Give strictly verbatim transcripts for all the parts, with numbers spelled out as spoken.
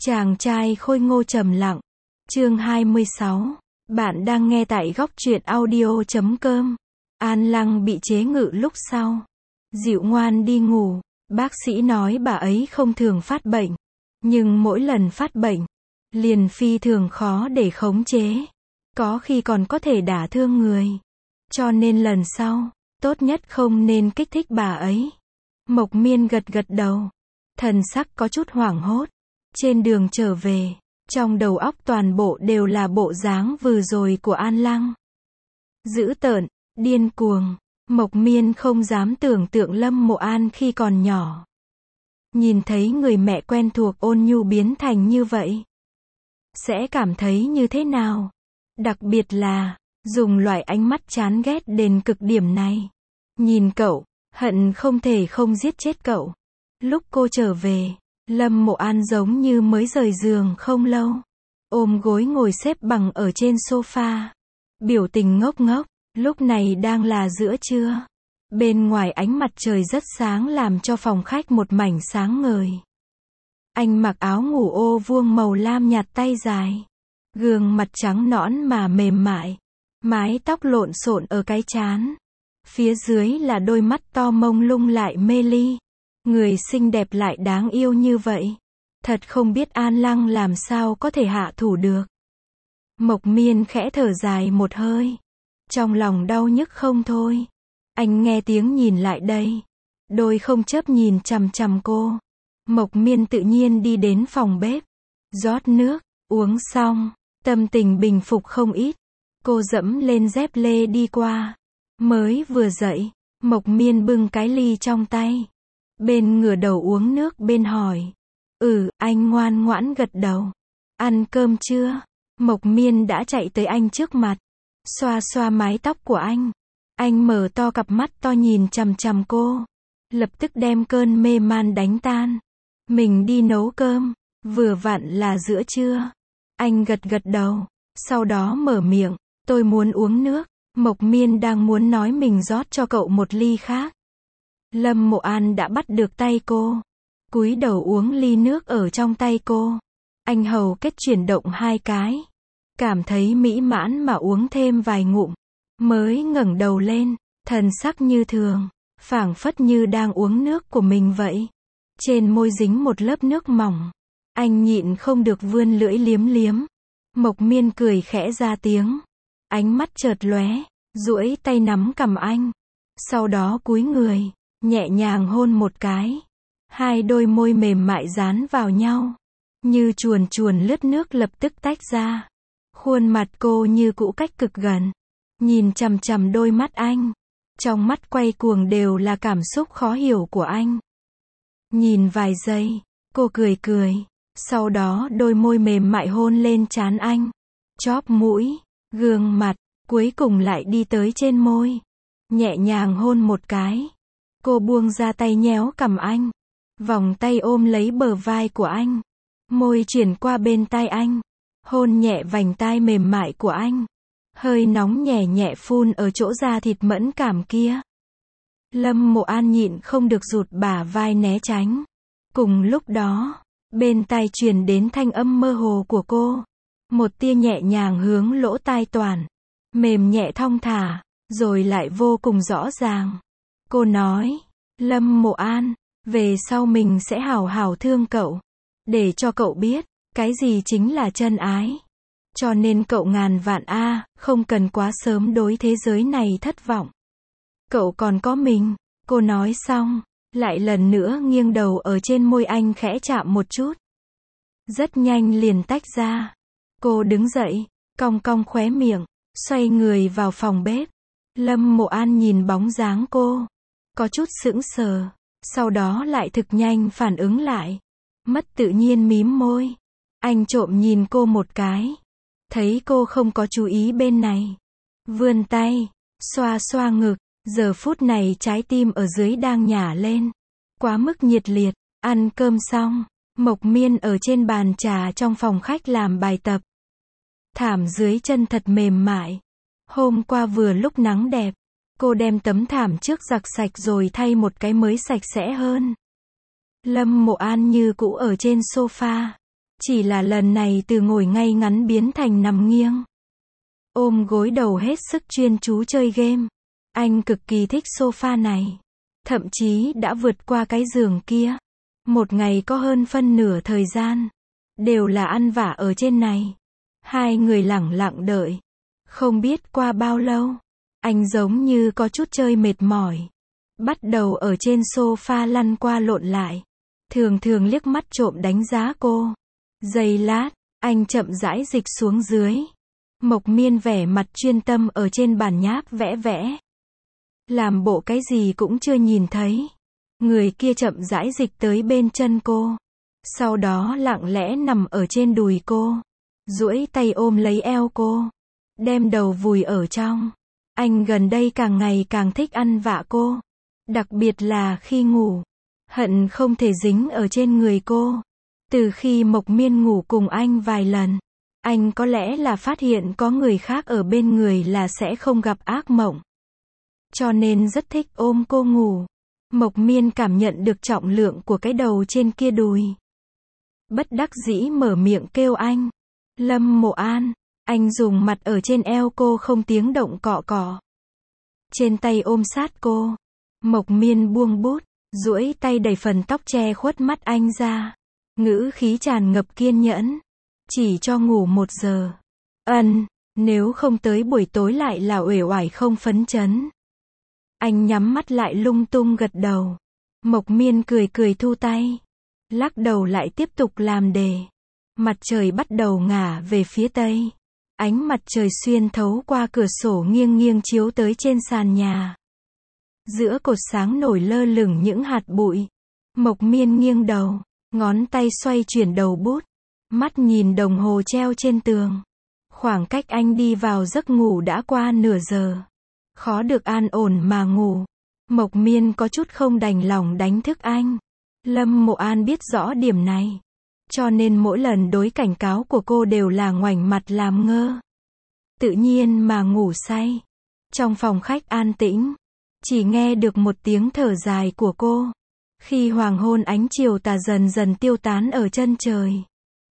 Chàng trai khôi ngô trầm lặng. Chương hai mươi sáu. Bạn đang nghe tại góc truyện audio chấm com. An Lăng bị chế ngự lúc sau. Dịu ngoan đi ngủ. Bác sĩ nói bà ấy không thường phát bệnh. Nhưng mỗi lần phát bệnh, liền phi thường khó để khống chế. Có khi còn có thể đả thương người. Cho nên lần sau, tốt nhất không nên kích thích bà ấy. Mộc Miên gật gật đầu. Thần sắc có chút hoảng hốt. Trên đường trở về, trong đầu óc toàn bộ đều là bộ dáng vừa rồi của An Lăng. Dữ tợn, điên cuồng. Mộc Miên không dám tưởng tượng Lâm Mộ An khi còn nhỏ. Nhìn thấy người mẹ quen thuộc ôn nhu biến thành như vậy, sẽ cảm thấy như thế nào? Đặc biệt là, dùng loại ánh mắt chán ghét đến cực điểm này. Nhìn cậu, hận không thể không giết chết cậu. Lúc cô trở về, Lâm Mộ An giống như mới rời giường không lâu. Ôm gối ngồi xếp bằng ở trên sofa. Biểu tình ngốc ngốc, lúc này đang là giữa trưa. Bên ngoài ánh mặt trời rất sáng làm cho phòng khách một mảnh sáng ngời. Anh mặc áo ngủ ô vuông màu lam nhạt tay dài. Gương mặt trắng nõn mà mềm mại. Mái tóc lộn xộn ở cái trán. Phía dưới là đôi mắt to mông lung lại mê ly. Người xinh đẹp lại đáng yêu như vậy. Thật không biết An Lăng làm sao có thể hạ thủ được. Mộc Miên khẽ thở dài một hơi. Trong lòng đau nhức không thôi. Anh nghe tiếng nhìn lại đây. Đôi không chớp nhìn chằm chằm cô. Mộc Miên tự nhiên đi đến phòng bếp. Rót nước, uống xong. Tâm tình bình phục không ít. Cô dẫm lên dép lê đi qua. Mới vừa dậy, Mộc Miên bưng cái ly trong tay. Bên ngửa đầu uống nước bên hỏi. Ừ, anh ngoan ngoãn gật đầu. Ăn cơm chưa? Mộc Miên đã chạy tới anh trước mặt. Xoa xoa mái tóc của anh. Anh mở to cặp mắt to nhìn chằm chằm cô. Lập tức đem cơn mê man đánh tan. Mình đi nấu cơm. Vừa vặn là giữa trưa. Anh gật gật đầu. Sau đó mở miệng. Tôi muốn uống nước. Mộc Miên đang muốn nói mình rót cho cậu một ly khác. Lâm Mộ An đã bắt được tay cô. Cúi đầu uống ly nước ở trong tay cô. Anh hầu kết chuyển động hai cái. Cảm thấy mỹ mãn mà uống thêm vài ngụm. Mới ngẩng đầu lên. Thần sắc như thường. Phảng phất như đang uống nước của mình vậy. Trên môi dính một lớp nước mỏng. Anh nhịn không được vươn lưỡi liếm liếm. Mộc Miên cười khẽ ra tiếng. Ánh mắt chợt lóe. Duỗi tay nắm cằm anh. Sau đó cúi người. Nhẹ nhàng hôn một cái. Hai đôi môi mềm mại dán vào nhau. Như chuồn chuồn lướt nước lập tức tách ra. Khuôn mặt cô như cũ cách cực gần. Nhìn chằm chằm đôi mắt anh. Trong mắt quay cuồng đều là cảm xúc khó hiểu của anh. Nhìn vài giây, cô cười cười. Sau đó đôi môi mềm mại hôn lên trán anh. Chóp mũi, gương mặt, cuối cùng lại đi tới trên môi. Nhẹ nhàng hôn một cái. Cô buông ra tay nhéo cằm anh. Vòng tay ôm lấy bờ vai của anh. Môi chuyển qua bên tai anh. Hôn nhẹ vành tai mềm mại của anh. Hơi nóng nhẹ nhẹ phun ở chỗ da thịt mẫn cảm kia. Lâm Mộ An nhịn không được rụt bả vai né tránh. Cùng lúc đó, bên tai truyền đến thanh âm mơ hồ của cô. Một tia nhẹ nhàng hướng lỗ tai toàn. Mềm nhẹ thong thả, rồi lại vô cùng rõ ràng. Cô nói, Lâm Mộ An, về sau mình sẽ hảo hảo thương cậu. Để cho cậu biết, cái gì chính là chân ái. Cho nên cậu ngàn vạn a, à, không cần quá sớm đối thế giới này thất vọng. Cậu còn có mình. Cô nói xong, lại lần nữa nghiêng đầu ở trên môi anh khẽ chạm một chút. Rất nhanh liền tách ra. Cô đứng dậy, cong cong khóe miệng, xoay người vào phòng bếp. Lâm Mộ An nhìn bóng dáng cô. Có chút sững sờ. Sau đó lại thực nhanh phản ứng lại. Mất tự nhiên mím môi. Anh trộm nhìn cô một cái. Thấy cô không có chú ý bên này. Vươn tay, xoa xoa ngực. Giờ phút này trái tim ở dưới đang nhả lên. Quá mức nhiệt liệt. Ăn cơm xong, Mộc Miên ở trên bàn trà trong phòng khách làm bài tập. Thảm dưới chân thật mềm mại. Hôm qua vừa lúc nắng đẹp. Cô đem tấm thảm trước giặt sạch rồi thay một cái mới sạch sẽ hơn. Lâm Mộ An như cũ ở trên sofa. Chỉ là lần này từ ngồi ngay ngắn biến thành nằm nghiêng. Ôm gối đầu hết sức chuyên chú chơi game. Anh cực kỳ thích sofa này. Thậm chí đã vượt qua cái giường kia. Một ngày có hơn phân nửa thời gian. Đều là ăn vả ở trên này. Hai người lẳng lặng đợi. Không biết qua bao lâu. Anh giống như có chút chơi mệt mỏi. Bắt đầu ở trên sofa lăn qua lộn lại. Thường thường liếc mắt trộm đánh giá cô. Giây lát, anh chậm rãi dịch xuống dưới. Mộc Miên vẻ mặt chuyên tâm ở trên bàn nháp vẽ vẽ. Làm bộ cái gì cũng chưa nhìn thấy. Người kia chậm rãi dịch tới bên chân cô. Sau đó lặng lẽ nằm ở trên đùi cô. Duỗi tay ôm lấy eo cô. Đem đầu vùi ở trong. Anh gần đây càng ngày càng thích ăn vạ cô. Đặc biệt là khi ngủ. Hận không thể dính ở trên người cô. Từ khi Mộc Miên ngủ cùng anh vài lần. Anh có lẽ là phát hiện có người khác ở bên người là sẽ không gặp ác mộng. Cho nên rất thích ôm cô ngủ. Mộc Miên cảm nhận được trọng lượng của cái đầu trên kia đùi. Bất đắc dĩ mở miệng kêu anh. Lâm Mộ An. Anh dùng mặt ở trên eo cô không tiếng động cọ cọ. Trên tay ôm sát cô. Mộc Miên buông bút. Duỗi tay đẩy phần tóc che khuất mắt anh ra. Ngữ khí tràn ngập kiên nhẫn. Chỉ cho ngủ một giờ. Ân, nếu không tới buổi tối lại là uể oải không phấn chấn. Anh nhắm mắt lại lung tung gật đầu. Mộc Miên cười cười thu tay. Lắc đầu lại tiếp tục làm đề. Mặt trời bắt đầu ngả về phía tây. Ánh mặt trời xuyên thấu qua cửa sổ nghiêng nghiêng chiếu tới trên sàn nhà. Giữa cột sáng nổi lơ lửng những hạt bụi. Mộc Miên nghiêng đầu. Ngón tay xoay chuyển đầu bút. Mắt nhìn đồng hồ treo trên tường. Khoảng cách anh đi vào giấc ngủ đã qua nửa giờ. Khó được an ổn mà ngủ. Mộc Miên có chút không đành lòng đánh thức anh. Lâm Mộ An biết rõ điểm này. Cho nên mỗi lần đối cảnh cáo của cô đều là ngoảnh mặt làm ngơ. Tự nhiên mà ngủ say. Trong phòng khách an tĩnh. Chỉ nghe được một tiếng thở dài của cô. Khi hoàng hôn ánh chiều tà dần dần tiêu tán ở chân trời.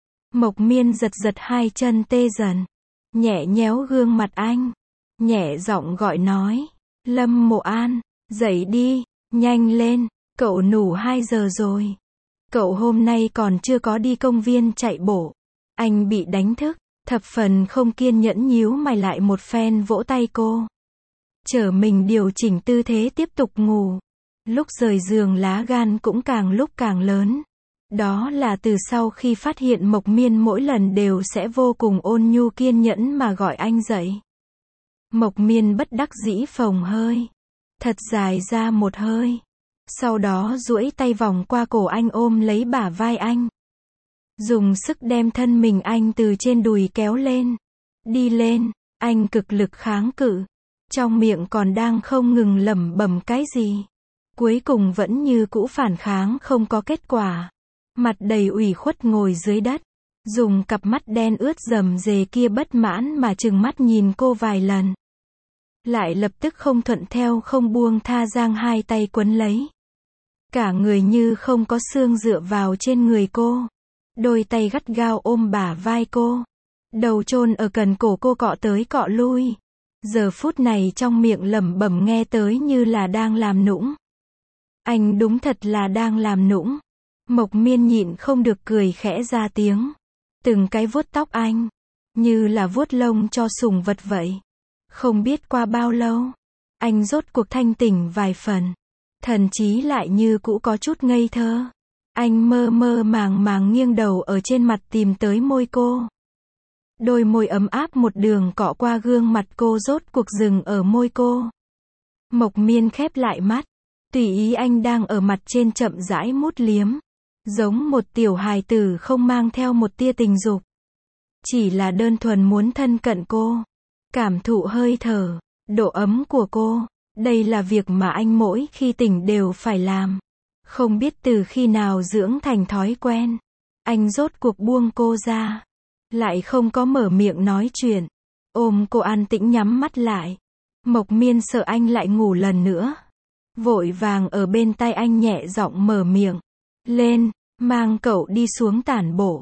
Mộc Miên giật giật hai chân tê dần. Nhẹ nhéo gương mặt anh. Nhẹ giọng gọi nói. Lâm Mộ An, dậy đi, nhanh lên, cậu ngủ hai giờ rồi. Cậu hôm nay còn chưa có đi công viên chạy bộ. Anh bị đánh thức, thập phần không kiên nhẫn nhíu mày lại một phen vỗ tay cô. Chở mình điều chỉnh tư thế tiếp tục ngủ. Lúc rời giường lá gan cũng càng lúc càng lớn. Đó là từ sau khi phát hiện Mộc Miên mỗi lần đều sẽ vô cùng ôn nhu kiên nhẫn mà gọi anh dậy. Mộc Miên bất đắc dĩ phồng hơi. Thật dài ra một hơi. Sau đó duỗi tay vòng qua cổ anh ôm lấy bả vai anh. Dùng sức đem thân mình anh từ trên đùi kéo lên. Đi lên, anh cực lực kháng cự. Trong miệng còn đang không ngừng lẩm bẩm cái gì. Cuối cùng vẫn như cũ phản kháng không có kết quả. Mặt đầy ủy khuất ngồi dưới đất. Dùng cặp mắt đen ướt rầm rề kia bất mãn mà trừng mắt nhìn cô vài lần. Lại lập tức không thuận theo không buông tha giang hai tay quấn lấy. Cả người như không có xương dựa vào trên người cô. Đôi tay gắt gao ôm bả vai cô. Đầu chôn ở cần cổ cô cọ tới cọ lui. Giờ phút này trong miệng lẩm bẩm nghe tới như là đang làm nũng. Anh đúng thật là đang làm nũng. Mộc Miên nhịn không được cười khẽ ra tiếng. Từng cái vuốt tóc anh. Như là vuốt lông cho sủng vật vậy. Không biết qua bao lâu. Anh rốt cuộc thanh tỉnh vài phần. Thần trí lại như cũ có chút ngây thơ. Anh mơ mơ màng màng nghiêng đầu ở trên mặt tìm tới môi cô. Đôi môi ấm áp một đường cọ qua gương mặt cô rốt cuộc dừng ở môi cô. Mộc Miên khép lại mắt. Tùy ý anh đang ở mặt trên chậm rãi mút liếm. Giống một tiểu hài tử không mang theo một tia tình dục. Chỉ là đơn thuần muốn thân cận cô. Cảm thụ hơi thở, độ ấm của cô. Đây là việc mà anh mỗi khi tỉnh đều phải làm. Không biết từ khi nào dưỡng thành thói quen. Anh rốt cuộc buông cô ra. Lại không có mở miệng nói chuyện. Ôm cô an tĩnh nhắm mắt lại. Mộc Miên sợ anh lại ngủ lần nữa. Vội vàng ở bên tai anh nhẹ giọng mở miệng. Lên, mang cậu đi xuống tản bộ.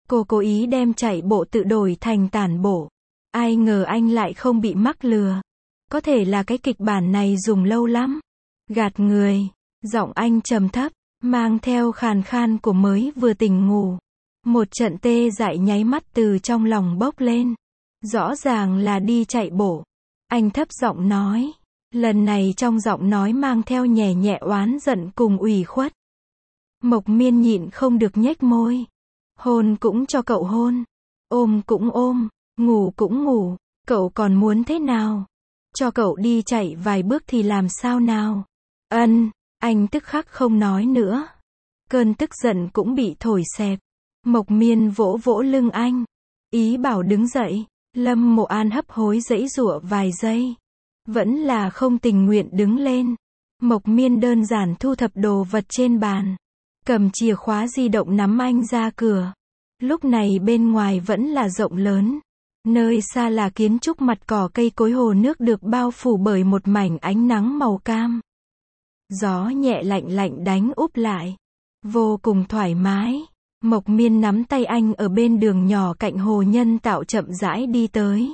Cô cố ý đem chạy bộ tự đổi thành tản bộ. Ai ngờ anh lại không bị mắc lừa. Có thể là cái kịch bản này dùng lâu lắm. Gạt người. Giọng anh trầm thấp, mang theo khàn khan của mới vừa tỉnh ngủ. Một trận tê dại nháy mắt từ trong lòng bốc lên. Rõ ràng là đi chạy bộ. Anh thấp giọng nói. Lần này trong giọng nói mang theo nhẹ nhẹ oán giận cùng ủy khuất. Mộc Miên nhịn không được nhếch môi. Hôn cũng cho cậu hôn. Ôm cũng ôm. Ngủ cũng ngủ. Cậu còn muốn thế nào? Cho cậu đi chạy vài bước thì làm sao nào? Ân. Anh tức khắc không nói nữa. Cơn tức giận cũng bị thổi xẹp. Mộc Miên vỗ vỗ lưng anh. Ý bảo đứng dậy. Lâm Mộ An hấp hối giãy giụa vài giây. Vẫn là không tình nguyện đứng lên. Mộc Miên đơn giản thu thập đồ vật trên bàn. Cầm chìa khóa di động nắm anh ra cửa. Lúc này bên ngoài vẫn là rộng lớn. Nơi xa là kiến trúc mặt cỏ cây cối, hồ nước được bao phủ bởi một mảnh ánh nắng màu cam. Gió nhẹ lạnh lạnh đánh úp lại. Vô cùng thoải mái. Mộc Miên nắm tay anh ở bên đường nhỏ cạnh hồ nhân tạo chậm rãi đi tới.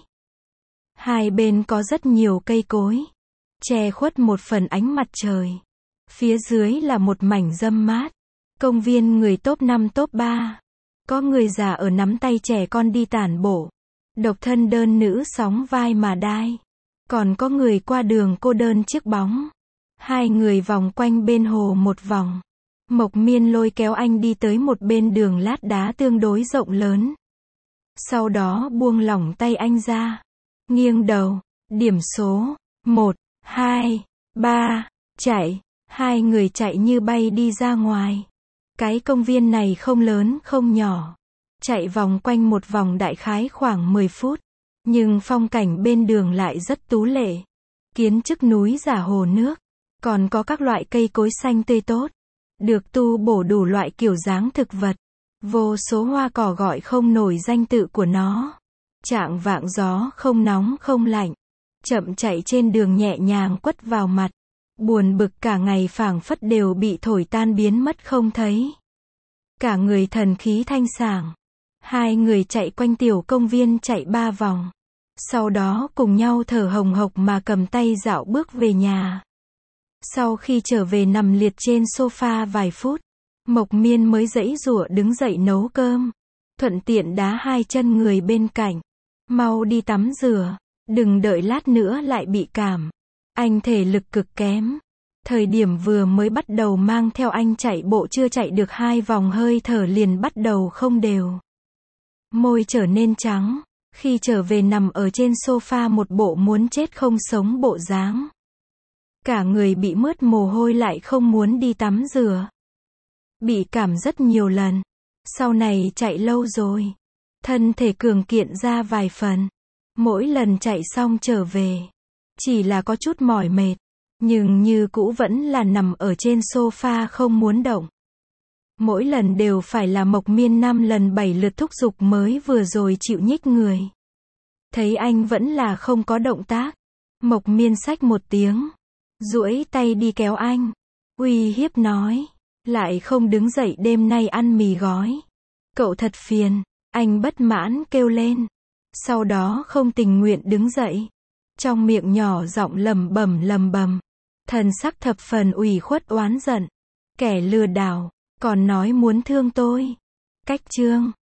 Hai bên có rất nhiều cây cối. Che khuất một phần ánh mặt trời. Phía dưới là một mảnh râm mát. Công viên người top năm top ba. Có người già ở nắm tay trẻ con đi tản bộ. Độc thân đơn nữ sóng vai mà đai. Còn có người qua đường cô đơn chiếc bóng. Hai người vòng quanh bên hồ một vòng. Mộc Miên lôi kéo anh đi tới một bên đường lát đá tương đối rộng lớn. Sau đó buông lỏng tay anh ra. Nghiêng đầu. Điểm số. Một, hai, ba. Chạy. Hai người chạy như bay đi ra ngoài. Cái công viên này không lớn không nhỏ. Chạy vòng quanh một vòng đại khái khoảng mười phút. Nhưng phong cảnh bên đường lại rất tú lệ. Kiến trúc núi giả hồ nước. Còn có các loại cây cối xanh tươi tốt. Được tu bổ đủ loại kiểu dáng thực vật. Vô số hoa cỏ gọi không nổi danh tự của nó. Trạng vạng gió không nóng không lạnh. Chậm chạy trên đường nhẹ nhàng quất vào mặt. Buồn bực cả ngày phảng phất đều bị thổi tan biến mất không thấy. Cả người thần khí thanh sảng. Hai người chạy quanh tiểu công viên chạy ba vòng. Sau đó cùng nhau thở hồng hộc mà cầm tay dạo bước về nhà. Sau khi trở về nằm liệt trên sofa vài phút, Mộc Miên mới giãy giụa đứng dậy nấu cơm. Thuận tiện đá hai chân người bên cạnh. Mau đi tắm rửa. Đừng đợi lát nữa lại bị cảm. Anh thể lực cực kém. Thời điểm vừa mới bắt đầu mang theo anh chạy bộ chưa chạy được hai vòng hơi thở liền bắt đầu không đều. Môi trở nên trắng. Khi trở về nằm ở trên sofa một bộ muốn chết không sống bộ dáng. Cả người bị mướt mồ hôi lại không muốn đi tắm rửa. Bị cảm rất nhiều lần. Sau này chạy lâu rồi. Thân thể cường kiện ra vài phần. Mỗi lần chạy xong trở về. Chỉ là có chút mỏi mệt. Nhưng như cũ vẫn là nằm ở trên sofa không muốn động. Mỗi lần đều phải là Mộc Miên năm lần bảy lượt thúc giục mới vừa rồi chịu nhích người. Thấy anh vẫn là không có động tác. Mộc Miên xách một tiếng. Duỗi tay đi kéo anh. Uy hiếp nói. Lại không đứng dậy, đêm nay ăn mì gói. Cậu thật phiền. Anh bất mãn kêu lên. Sau đó không tình nguyện đứng dậy. Trong miệng nhỏ giọng lầm bầm lầm bầm. Thần sắc thập phần ủy khuất oán giận. Kẻ lừa đảo. Còn nói muốn thương tôi. Cách chương.